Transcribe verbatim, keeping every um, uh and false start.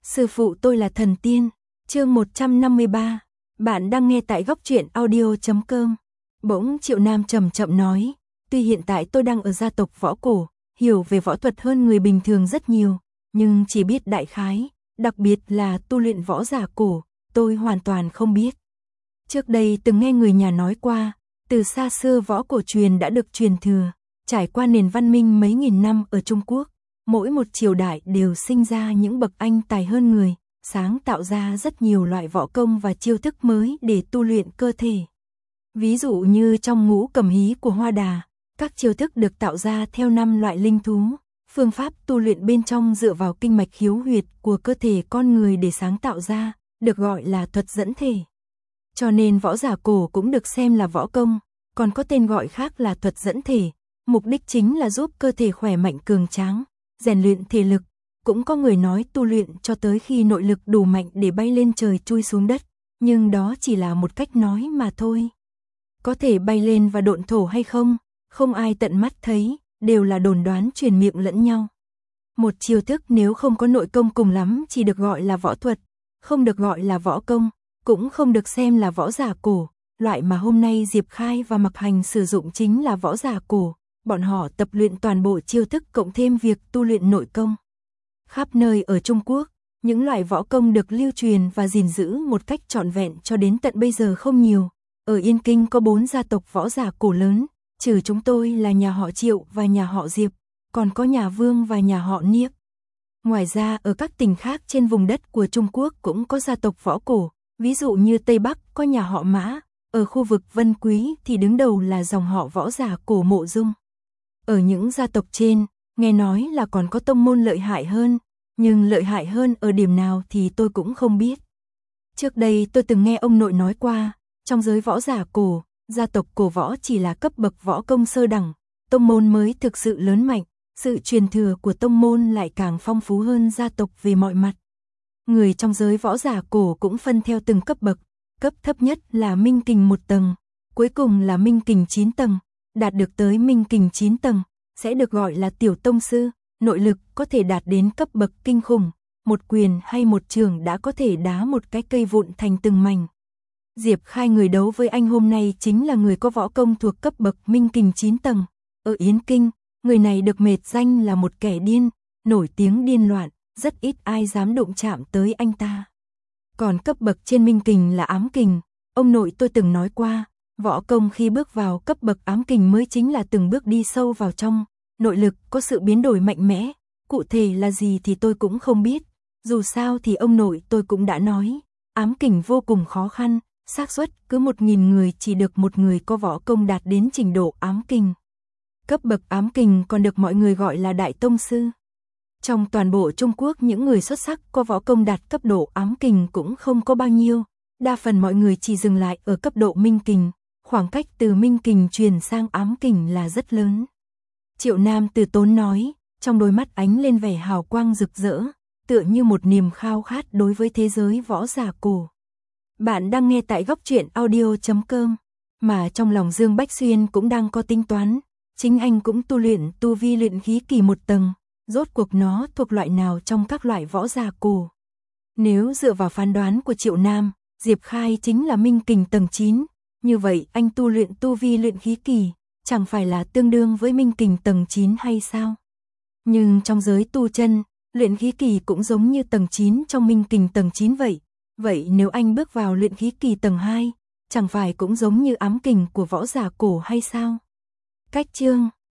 Sư phụ tôi là thần tiên. Chương một trăm năm mươi ba. Bạn đang nghe tại góc truyện audio chấm com. Bỗng Triệu Nam chậm chậm nói, tuy hiện tại tôi đang ở gia tộc võ cổ, hiểu về võ thuật hơn người bình thường rất nhiều, nhưng chỉ biết đại khái, đặc biệt là tu luyện võ giả cổ, tôi hoàn toàn không biết. Trước đây từng nghe người nhà nói qua, từ xa xưa võ cổ truyền đã được truyền thừa, trải qua nền văn minh mấy nghìn năm ở Trung Quốc, mỗi một triều đại đều sinh ra những bậc anh tài hơn người, sáng tạo ra rất nhiều loại võ công và chiêu thức mới để tu luyện cơ thể. Ví dụ như trong ngũ cầm hí của Hoa Đà, các chiêu thức được tạo ra theo năm loại linh thú, phương pháp tu luyện bên trong dựa vào kinh mạch khiếu huyệt của cơ thể con người để sáng tạo ra, được gọi là thuật dẫn thể. Cho nên võ giả cổ cũng được xem là võ công, còn có tên gọi khác là thuật dẫn thể, mục đích chính là giúp cơ thể khỏe mạnh cường tráng, rèn luyện thể lực. Cũng có người nói tu luyện cho tới khi nội lực đủ mạnh để bay lên trời chui xuống đất, nhưng đó chỉ là một cách nói mà thôi. Có thể bay lên và độn thổ hay không, không ai tận mắt thấy, đều là đồn đoán truyền miệng lẫn nhau. Một chiêu thức nếu không có nội công cùng lắm chỉ được gọi là võ thuật, không được gọi là võ công, cũng không được xem là võ giả cổ. Loại mà hôm nay Diệp Khai và Mặc Hành sử dụng chính là võ giả cổ, bọn họ tập luyện toàn bộ chiêu thức cộng thêm việc tu luyện nội công. Khắp nơi ở Trung Quốc, những loại võ công được lưu truyền và gìn giữ một cách trọn vẹn cho đến tận bây giờ không nhiều. Ở Yên Kinh có bốn gia tộc võ giả cổ lớn, trừ chúng tôi là nhà họ Triệu và nhà họ Diệp, còn có nhà Vương và nhà họ Niếp. Ngoài ra ở các tỉnh khác trên vùng đất của Trung Quốc cũng có gia tộc võ cổ, ví dụ như Tây Bắc có nhà họ Mã, ở khu vực Vân Quý thì đứng đầu là dòng họ võ giả cổ Mộ Dung. Ở những gia tộc trên, nghe nói là còn có tông môn lợi hại hơn, nhưng lợi hại hơn ở điểm nào thì tôi cũng không biết. Trước đây tôi từng nghe ông nội nói qua, trong giới võ giả cổ, gia tộc cổ võ chỉ là cấp bậc võ công sơ đẳng, tông môn mới thực sự lớn mạnh, sự truyền thừa của tông môn lại càng phong phú hơn gia tộc về mọi mặt. Người trong giới võ giả cổ cũng phân theo từng cấp bậc, cấp thấp nhất là minh kình một tầng, cuối cùng là minh kình chín tầng, đạt được tới minh kình chín tầng, sẽ được gọi là tiểu tông sư, nội lực có thể đạt đến cấp bậc kinh khủng, một quyền hay một trường đã có thể đá một cái cây vụn thành từng mảnh. Diệp Khai người đấu với anh hôm nay chính là người có võ công thuộc cấp bậc minh kình chín tầng. Ở Yến Kinh, người này được mệt danh là một kẻ điên, nổi tiếng điên loạn, rất ít ai dám đụng chạm tới anh ta. Còn cấp bậc trên minh kình là ám kình, ông nội tôi từng nói qua, võ công khi bước vào cấp bậc ám kình mới chính là từng bước đi sâu vào trong, nội lực có sự biến đổi mạnh mẽ, cụ thể là gì thì tôi cũng không biết, dù sao thì ông nội tôi cũng đã nói, ám kình vô cùng khó khăn, xác suất cứ một nghìn người chỉ được một người có võ công đạt đến trình độ ám kình. Cấp bậc ám kình còn được mọi người gọi là đại tông sư. Trong toàn bộ Trung Quốc những người xuất sắc có võ công đạt cấp độ ám kình cũng không có bao nhiêu, đa phần mọi người chỉ dừng lại ở cấp độ minh kình, khoảng cách từ minh kình truyền sang ám kình là rất lớn. Triệu Nam từ tốn nói, trong đôi mắt ánh lên vẻ hào quang rực rỡ, tựa như một niềm khao khát đối với thế giới võ giả cổ. Bạn đang nghe tại góc truyện audio chấm com, mà trong lòng Dương Bách Xuyên cũng đang có tính toán, chính anh cũng tu luyện tu vi luyện khí kỳ một tầng, rốt cuộc nó thuộc loại nào trong các loại võ giả cổ. Nếu dựa vào phán đoán của Triệu Nam, Diệp Khai chính là minh kình tầng chín, như vậy anh tu luyện tu vi luyện khí kỳ, chẳng phải là tương đương với minh kình tầng chín hay sao? Nhưng trong giới tu chân, luyện khí kỳ cũng giống như tầng chín trong minh kình tầng chín vậy. Vậy nếu anh bước vào luyện khí kỳ tầng hai, chẳng phải cũng giống như ám kình của võ giả cổ hay sao? Cách chương